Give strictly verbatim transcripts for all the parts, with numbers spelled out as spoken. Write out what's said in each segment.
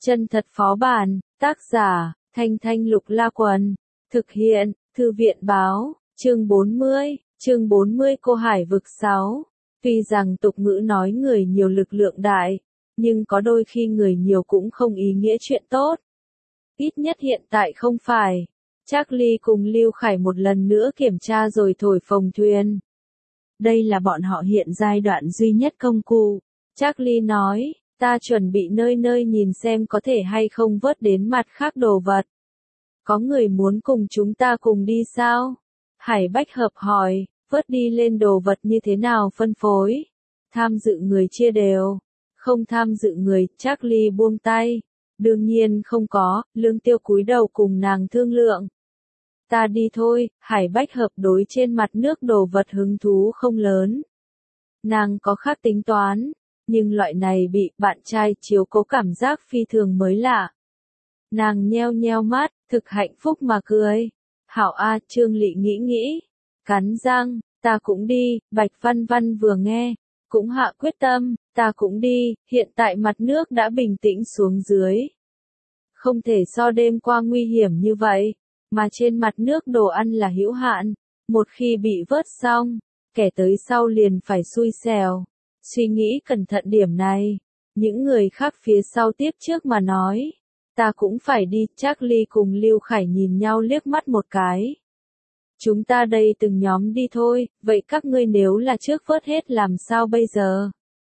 Chân thật phó bản, tác giả, Thanh Thanh Lục La Quần, thực hiện, Thư viện báo, chương bốn mươi, chương bốn mươi Cô Hải vực sáu. Tuy rằng tục ngữ nói người nhiều lực lượng đại, nhưng có đôi khi người nhiều cũng không ý nghĩa chuyện tốt. Ít nhất hiện tại không phải. Charlie cùng Lưu Khải một lần nữa kiểm tra rồi thổi phồng thuyền. Đây là bọn họ hiện giai đoạn duy nhất công cụ. Charlie nói, ta chuẩn bị nơi nơi nhìn xem có thể hay không vớt đến mặt khác đồ vật. Có người muốn cùng chúng ta cùng đi sao? Hải Bách Hợp hỏi, vớt đi lên đồ vật như thế nào phân phối? Tham dự người chia đều. Không tham dự người, Charlie buông tay. Đương nhiên không có, Lương Tiêu cúi đầu cùng nàng thương lượng. Ta đi thôi, Hải Bách Hợp đối trên mặt nước đồ vật hứng thú không lớn. Nàng có khác tính toán, nhưng loại này bị bạn trai chiếu cố cảm giác phi thường mới lạ. Nàng nheo nheo mắt, thực hạnh phúc mà cười. Hảo A, Trương Lị nghĩ nghĩ, cắn răng, ta cũng đi, Bạch Văn Văn vừa nghe, cũng hạ quyết tâm, ta cũng đi, hiện tại mặt nước đã bình tĩnh xuống dưới. Không thể so đêm qua nguy hiểm như vậy, mà trên mặt nước đồ ăn là hữu hạn, một khi bị vớt xong, kẻ tới sau liền phải xui xẻo. Suy nghĩ cẩn thận điểm này, những người khác phía sau tiếp trước mà nói, ta cũng phải đi. Charlie cùng Lưu Khải nhìn nhau liếc mắt một cái. Chúng ta đây từng nhóm đi thôi, vậy các ngươi nếu là trước vớt hết làm sao bây giờ?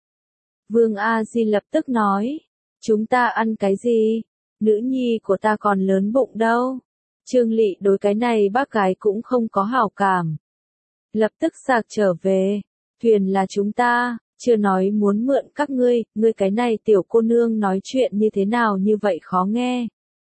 Vương A Di lập tức nói, chúng ta ăn cái gì? Nữ nhi của ta còn lớn bụng đâu. Trương Lị đối cái này bác gái cũng không có hảo cảm. Lập tức sạc trở về, thuyền là chúng ta, chưa nói muốn mượn các ngươi, ngươi cái này tiểu cô nương nói chuyện như thế nào như vậy khó nghe.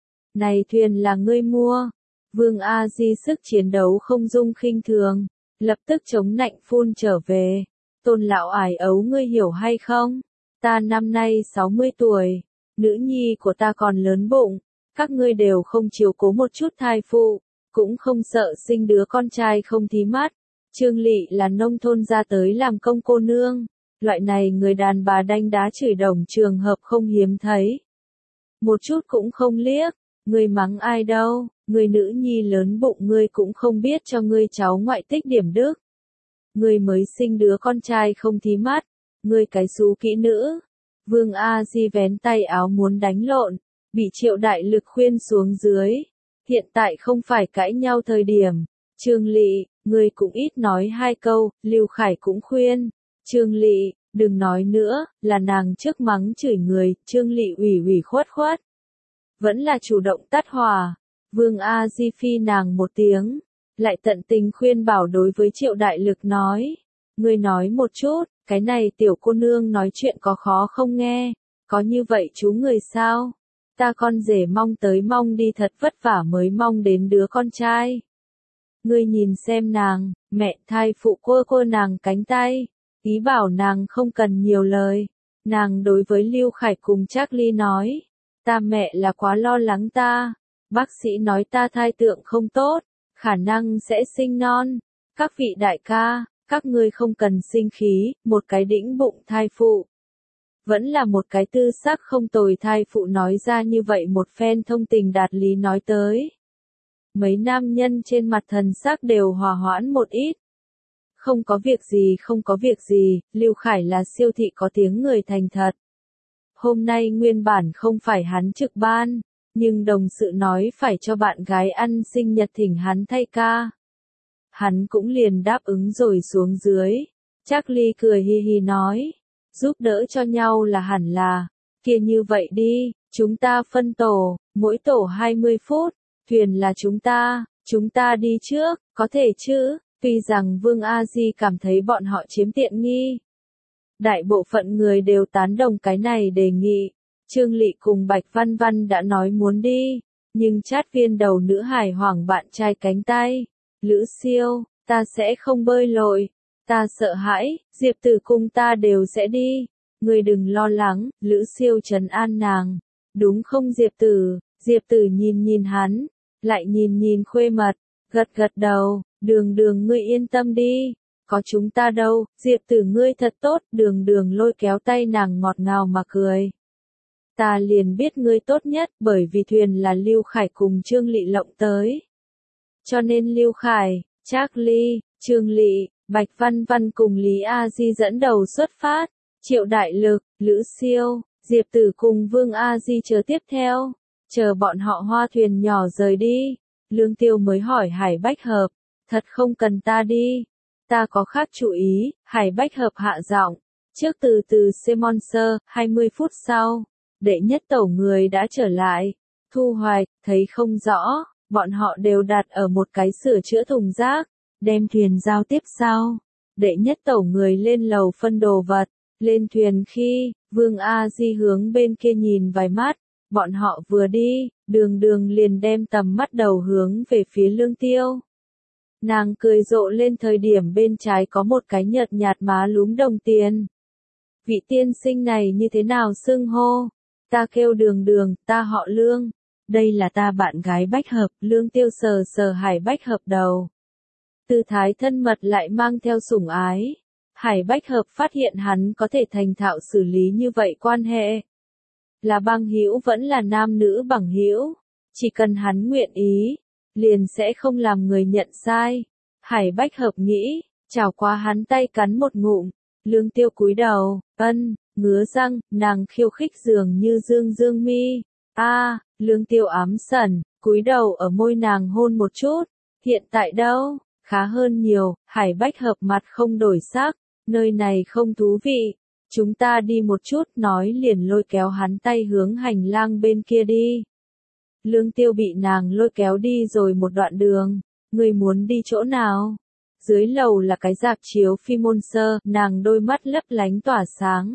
Này thuyền là ngươi mua. Vương A Di sức chiến đấu không dung khinh thường, lập tức chống nạnh phun trở về. Tôn lão ải ấu ngươi hiểu hay không? Ta năm nay sáu mươi tuổi, nữ nhi của ta còn lớn bụng, các ngươi đều không chiếu cố một chút thai phụ, cũng không sợ sinh đứa con trai không thí mắt. Trương Lị là nông thôn ra tới làm công cô nương, loại này người đàn bà đanh đá chửi đồng trường hợp không hiếm thấy. Một chút cũng không liếc, ngươi mắng ai đâu, ngươi nữ nhi lớn bụng ngươi cũng không biết cho ngươi cháu ngoại tích điểm đức. Ngươi mới sinh đứa con trai không thí mắt, ngươi cái xú kỹ nữ. Vương A Di vén tay áo muốn đánh lộn, bị Triệu Đại Lực khuyên xuống dưới. Hiện tại không phải cãi nhau thời điểm. Trương Lị, ngươi cũng ít nói hai câu. Lưu Khải cũng khuyên, Trương Lị, đừng nói nữa, là nàng trước mắng chửi người. Trương Lị ủy ủy khuất khuất, vẫn là chủ động tắt hòa. Vương A Di phi nàng một tiếng, lại tận tình khuyên bảo đối với Triệu Đại Lực nói, ngươi nói một chút, cái này tiểu cô nương nói chuyện có khó không nghe, có như vậy chú người sao? Ta con rể mong tới mong đi thật vất vả mới mong đến đứa con trai. Ngươi nhìn xem nàng, mẹ thai phụ cô cô nàng cánh tay, ý bảo nàng không cần nhiều lời. Nàng đối với Lưu Khải cùng Charlie nói, ta mẹ là quá lo lắng ta, bác sĩ nói ta thai tượng không tốt, khả năng sẽ sinh non. Các vị đại ca, các ngươi không cần sinh khí, một cái đĩnh bụng thai phụ. Vẫn là một cái tư sắc không tồi thai phụ nói ra như vậy một phen thông tình đạt lý nói tới. Mấy nam nhân trên mặt thần sắc đều hòa hoãn một ít. Không có việc gì không có việc gì, Lưu Khải là siêu thị có tiếng người thành thật. Hôm nay nguyên bản không phải hắn trực ban, nhưng đồng sự nói phải cho bạn gái ăn sinh nhật thỉnh hắn thay ca. Hắn cũng liền đáp ứng rồi xuống dưới. Charlie cười hi hi nói, giúp đỡ cho nhau là hẳn là, kia như vậy đi, chúng ta phân tổ, mỗi tổ hai mươi phút, thuyền là chúng ta, chúng ta đi trước, có thể chứ? Tuy rằng Vương A Di cảm thấy bọn họ chiếm tiện nghi. Đại bộ phận người đều tán đồng cái này đề nghị. Trương Lị cùng Bạch Văn Văn đã nói muốn đi, nhưng chát viên đầu nữ hài hoảng bạn trai cánh tay. Lữ Siêu, ta sẽ không bơi lội, ta sợ hãi, Diệp Tử cùng ta đều sẽ đi. Ngươi đừng lo lắng, Lữ Siêu trấn an nàng. Đúng không Diệp Tử? Diệp Tử nhìn nhìn hắn, lại nhìn nhìn khuê mật, gật gật đầu, Đường Đường ngươi yên tâm đi, có chúng ta đâu. Diệp Tử ngươi thật tốt. Đường Đường lôi kéo tay nàng ngọt ngào mà cười. Ta liền biết ngươi tốt nhất, bởi vì thuyền là Lưu Khải cùng Trương Lị lộng tới. Cho nên Lưu Khải, Trác Ly, Trương Lị, Bạch Văn Văn cùng Lý A Di dẫn đầu xuất phát, Triệu Đại Lực, Lữ Siêu, Diệp Tử cùng Vương A Di chờ tiếp theo, chờ bọn họ hoa thuyền nhỏ rời đi, Lương Tiêu mới hỏi Hải Bách Hợp, thật không cần ta đi, ta có khác chú ý, Hải Bách Hợp hạ giọng, trước từ từ Simon Sơ, hai mươi phút sau, đệ nhất tẩu người đã trở lại, Thu Hoài, thấy không rõ, bọn họ đều đặt ở một cái sửa chữa thùng rác, đem thuyền giao tiếp sau, đệ nhất tẩu người lên lầu phân đồ vật, lên thuyền khi, Vương A Di hướng bên kia nhìn vài mắt, bọn họ vừa đi, đường đường liền đem tầm mắt đầu hướng về phía Lương Tiêu. Nàng cười rộ lên thời điểm bên trái có một cái nhợt nhạt má lúm đồng tiền. Vị tiên sinh này như thế nào xưng hô? Ta kêu đường đường, ta họ Lương. Đây là ta bạn gái Bách Hợp, Lương Tiêu sờ sờ Hải Bách Hợp đầu. Tư thái thân mật lại mang theo sủng ái. Hải Bách Hợp phát hiện hắn có thể thành thạo xử lý như vậy quan hệ. Là bằng hữu vẫn là nam nữ bằng hữu, chỉ cần hắn nguyện ý, liền sẽ không làm người nhận sai. Hải Bách Hợp nghĩ, chào qua hắn tay cắn một ngụm, Lương Tiêu cúi đầu, ân, ngứa răng, nàng khiêu khích dường như dương dương mi. A, à, Lương Tiêu ám sẩn, cúi đầu ở môi nàng hôn một chút. Hiện tại đâu? Khá hơn nhiều, Hải Bách Hợp mặt không đổi sắc, nơi này không thú vị. Chúng ta đi một chút, nói liền lôi kéo hắn tay hướng hành lang bên kia đi. Lương Tiêu bị nàng lôi kéo đi rồi một đoạn đường, người muốn đi chỗ nào? Dưới lầu là cái rạp chiếu phim môn sơ, nàng đôi mắt lấp lánh tỏa sáng.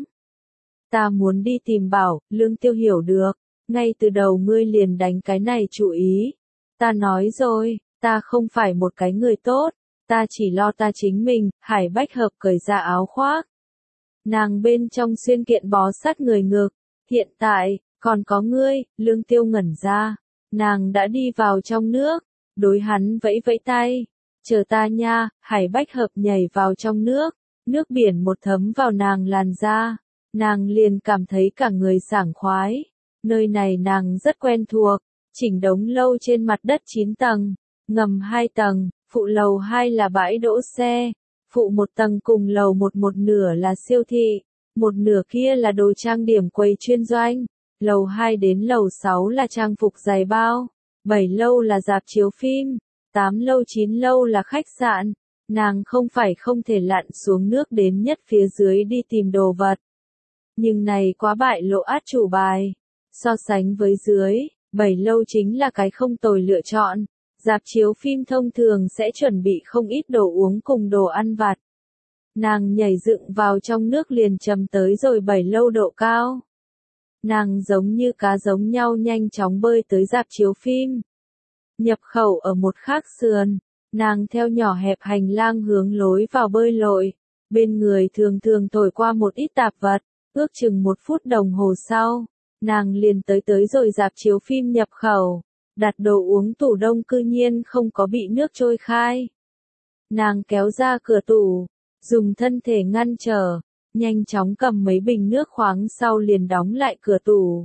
Ta muốn đi tìm Bảo, Lương Tiêu hiểu được, ngay từ đầu ngươi liền đánh cái này chú ý. Ta nói rồi, ta không phải một cái người tốt, ta chỉ lo ta chính mình. Hải Bách Hợp cởi ra áo khoác. Nàng bên trong xuyên kiện bó sát người ngực, hiện tại, còn có ngươi, Lương Tiêu ngẩn ra, nàng đã đi vào trong nước, đối hắn vẫy vẫy tay, chờ ta nha. Hải Bách Hợp nhảy vào trong nước, nước biển một thấm vào nàng làn da, nàng liền cảm thấy cả người sảng khoái, nơi này nàng rất quen thuộc, chỉnh đống lâu trên mặt đất chín tầng, ngầm hai tầng, phụ lầu hai là bãi đỗ xe. Phụ một tầng cùng lầu một một nửa là siêu thị, một nửa kia là đồ trang điểm quầy chuyên doanh, lầu hai đến lầu sáu là trang phục giày bao, bảy lâu là rạp chiếu phim, tám lâu chín lâu là khách sạn, nàng không phải không thể lặn xuống nước đến nhất phía dưới đi tìm đồ vật. Nhưng này quá bại lộ át chủ bài, so sánh với dưới, bảy lâu chính là cái không tồi lựa chọn. Rạp chiếu phim thông thường sẽ chuẩn bị không ít đồ uống cùng đồ ăn vặt. Nàng nhảy dựng vào trong nước liền chầm tới rồi bảy lâu độ cao. Nàng giống như cá giống nhau nhanh chóng bơi tới rạp chiếu phim. Nhập khẩu ở một khác sườn, nàng theo nhỏ hẹp hành lang hướng lối vào bơi lội. Bên người thường thường thổi qua một ít tạp vật, ước chừng một phút đồng hồ sau, nàng liền tới tới rồi rạp chiếu phim nhập khẩu. Đặt đồ uống tủ đông cư nhiên không có bị nước trôi khai. Nàng kéo ra cửa tủ, dùng thân thể ngăn trở, nhanh chóng cầm mấy bình nước khoáng sau liền đóng lại cửa tủ.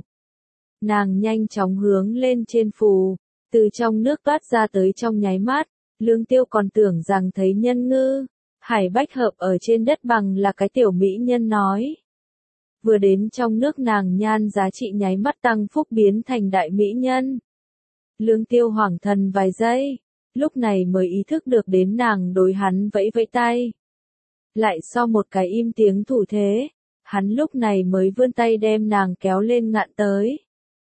Nàng nhanh chóng hướng lên trên phù, từ trong nước toát ra tới trong nháy mắt, Lương Tiêu còn tưởng rằng thấy nhân ngư. Hải Bách Hợp ở trên đất bằng là cái tiểu mỹ nhân nói. Vừa đến trong nước nàng nhan giá trị nháy mắt tăng phúc biến thành đại mỹ nhân. Lương Tiêu hoảng thần vài giây, lúc này mới ý thức được đến nàng đối hắn vẫy vẫy tay. Lại sau một cái im tiếng thủ thế, hắn lúc này mới vươn tay đem nàng kéo lên ngạn tới.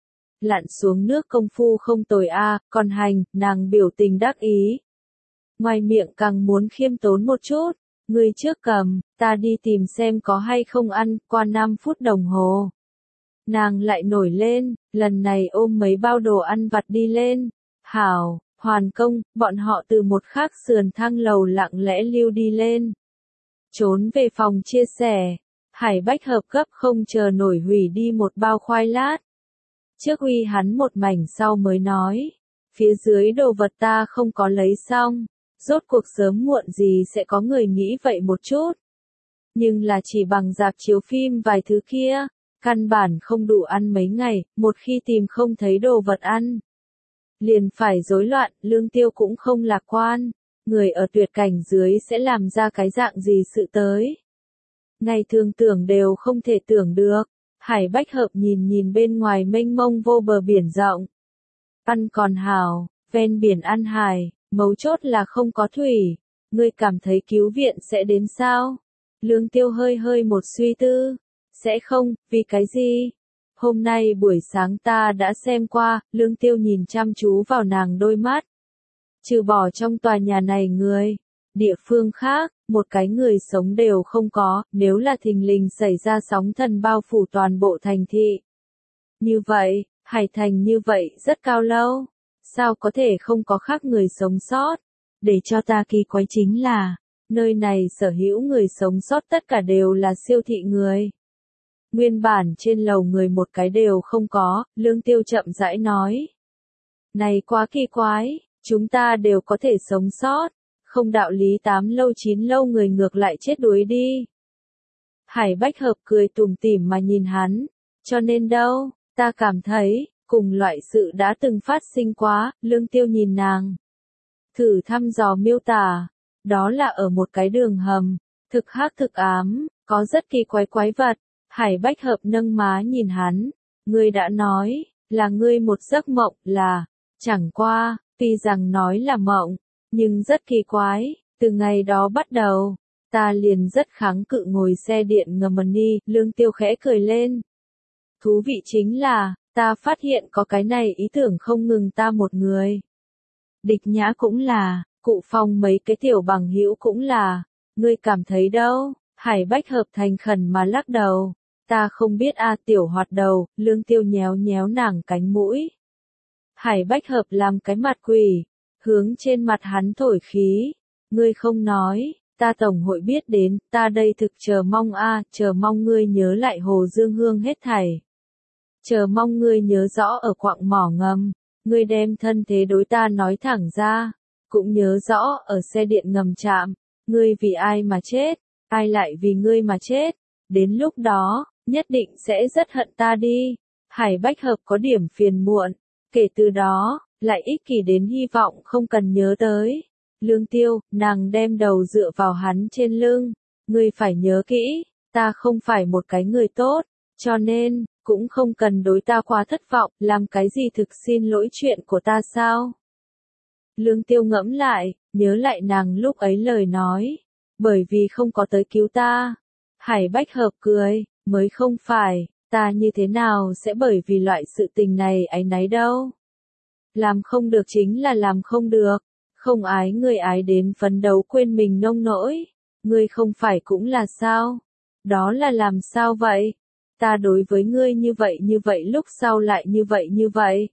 Lặn xuống nước công phu không tồi a, còn hành, nàng biểu tình đắc ý. Ngoài miệng càng muốn khiêm tốn một chút, người trước cầm, ta đi tìm xem có hay không ăn, qua năm phút đồng hồ. Nàng lại nổi lên, lần này ôm mấy bao đồ ăn vặt đi lên. Hảo, hoàn công, bọn họ từ một khác sườn thang lầu lặng lẽ lưu đi lên. Trốn về phòng chia sẻ, Hải Bách Hợp gấp không chờ nổi hủy đi một bao khoai lát. Trước uy hắn một mảnh sau mới nói, phía dưới đồ vật ta không có lấy xong, rốt cuộc sớm muộn gì sẽ có người nghĩ vậy một chút. Nhưng là chỉ bằng rạp chiếu phim vài thứ kia, Căn bản không đủ ăn mấy ngày, một khi tìm không thấy đồ vật ăn, liền phải rối loạn, Lương Tiêu cũng không lạc quan, người ở tuyệt cảnh dưới sẽ làm ra cái dạng gì sự tới. Ngày thường tưởng đều không thể tưởng được, Hải Bách Hợp nhìn nhìn bên ngoài mênh mông vô bờ biển rộng. Ăn còn hào, ven biển ăn hải, mấu chốt là không có thủy, ngươi cảm thấy cứu viện sẽ đến sao? Lương Tiêu hơi hơi một suy tư, sẽ không, vì cái gì? Hôm nay buổi sáng ta đã xem qua, Lương Tiêu nhìn chăm chú vào nàng đôi mắt. Trừ bỏ trong tòa nhà này người, địa phương khác, một cái người sống đều không có, nếu là thình lình xảy ra sóng thần bao phủ toàn bộ thành thị. Như vậy, Hải Thành như vậy rất cao lâu, sao có thể không có khác người sống sót? Để cho ta kỳ quái chính là, nơi này sở hữu người sống sót tất cả đều là siêu thị người. Nguyên bản trên lầu người một cái đều không có, Lương Tiêu chậm rãi nói. Này quá kỳ quái, chúng ta đều có thể sống sót, không đạo lý tám lâu chín lâu người ngược lại chết đuối đi. Hải Bách Hợp cười tủm tỉm mà nhìn hắn, cho nên đâu, ta cảm thấy, cùng loại sự đã từng phát sinh quá, Lương Tiêu nhìn nàng. Thử thăm dò miêu tả, đó là ở một cái đường hầm, thực hắc thực ám, có rất kỳ quái quái vật. Hải Bách Hợp nâng má nhìn hắn, ngươi đã nói, là ngươi một giấc mộng là, chẳng qua, tuy rằng nói là mộng, nhưng rất kỳ quái, từ ngày đó bắt đầu, ta liền rất kháng cự ngồi xe điện ngầm đi, Lương Tiêu khẽ cười lên. Thú vị chính là, ta phát hiện có cái này ý tưởng không ngừng ta một người. Địch Nhã cũng là, Cụ Phong mấy cái tiểu bằng hữu cũng là, ngươi cảm thấy đâu? Hải Bách Hợp thành khẩn mà lắc đầu. Ta không biết a tiểu hoạt đầu, Lương Tiêu nhéo nhéo nàng cánh mũi. Hải Bách Hợp làm cái mặt quỷ, hướng trên mặt hắn thổi khí. Ngươi không nói, ta tổng hội biết đến, ta đây thực chờ mong a, chờ mong ngươi nhớ lại Hồ Dương Hương hết thảy. Chờ mong ngươi nhớ rõ ở quặng mỏ ngầm, ngươi đem thân thế đối ta nói thẳng ra, cũng nhớ rõ ở xe điện ngầm trạm, ngươi vì ai mà chết, ai lại vì ngươi mà chết, đến lúc đó, nhất định sẽ rất hận ta đi. Hải Bách Hợp có điểm phiền muộn, kể từ đó, lại ích kỷ đến hy vọng không cần nhớ tới. Lương Tiêu, nàng đem đầu dựa vào hắn trên lưng, ngươi phải nhớ kỹ, ta không phải một cái người tốt, cho nên, cũng không cần đối ta quá thất vọng, làm cái gì thực xin lỗi chuyện của ta sao? Lương Tiêu ngẫm lại, nhớ lại nàng lúc ấy lời nói, bởi vì không có tới cứu ta. Hải Bách Hợp cười, mới không phải, ta như thế nào sẽ bởi vì loại sự tình này áy náy đâu. Làm không được chính là làm không được, không ái người ái đến phấn đấu quên mình nông nỗi, ngươi không phải cũng là sao? Đó là làm sao vậy? Ta đối với ngươi như vậy như vậy lúc sau lại như vậy như vậy.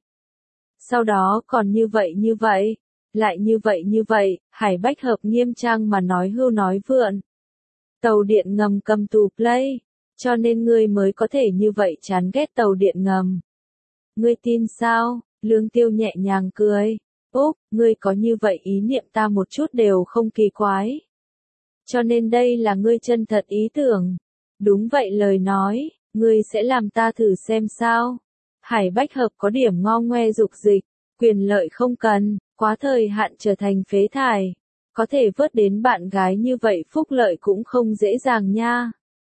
Sau đó còn như vậy như vậy, lại như vậy như vậy, Hải Bách Hợp nghiêm trang mà nói hưu nói vượn. Tàu điện ngầm cầm tù play, cho nên ngươi mới có thể như vậy chán ghét tàu điện ngầm. Ngươi tin sao? Lương Tiêu nhẹ nhàng cười. Úc, ngươi có như vậy ý niệm ta một chút đều không kỳ quái. Cho nên đây là ngươi chân thật ý tưởng. Đúng vậy lời nói, ngươi sẽ làm ta thử xem sao. Hải Bách Hợp có điểm ngo ngoe dục dịch, quyền lợi không cần, quá thời hạn trở thành phế thải. Có thể vớt đến bạn gái như vậy phúc lợi cũng không dễ dàng nha.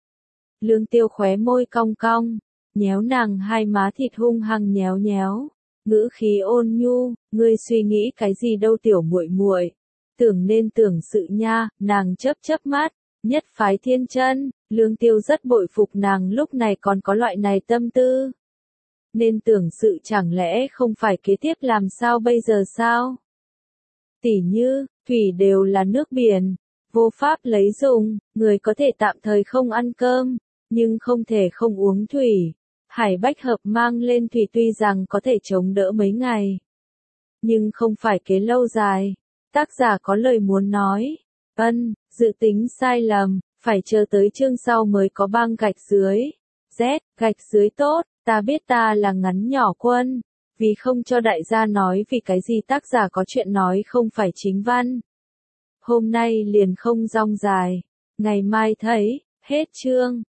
Lương Tiêu khóe môi cong cong, nhéo nàng hai má thịt hung hăng nhéo nhéo, ngữ khí ôn nhu, ngươi suy nghĩ cái gì đâu tiểu muội muội, tưởng nên tưởng sự nha, nàng chớp chớp mắt, nhất phái thiên chân, Lương Tiêu rất bội phục nàng lúc này còn có loại này tâm tư. Nên tưởng sự chẳng lẽ không phải kế tiếp làm sao bây giờ sao? Tỉ như, thủy đều là nước biển, vô pháp lấy dùng, người có thể tạm thời không ăn cơm, nhưng không thể không uống thủy. Hải Bách Hợp mang lên thủy tuy rằng có thể chống đỡ mấy ngày, nhưng không phải kế lâu dài. Tác giả có lời muốn nói, ân, dự tính sai lầm, phải chờ tới chương sau mới có băng gạch dưới. Z, gạch dưới tốt, ta biết ta là ngắn nhỏ quân, vì không cho đại gia nói vì cái gì tác giả có chuyện nói không phải chính văn. Hôm nay liền không rong dài, ngày mai thấy, hết chương.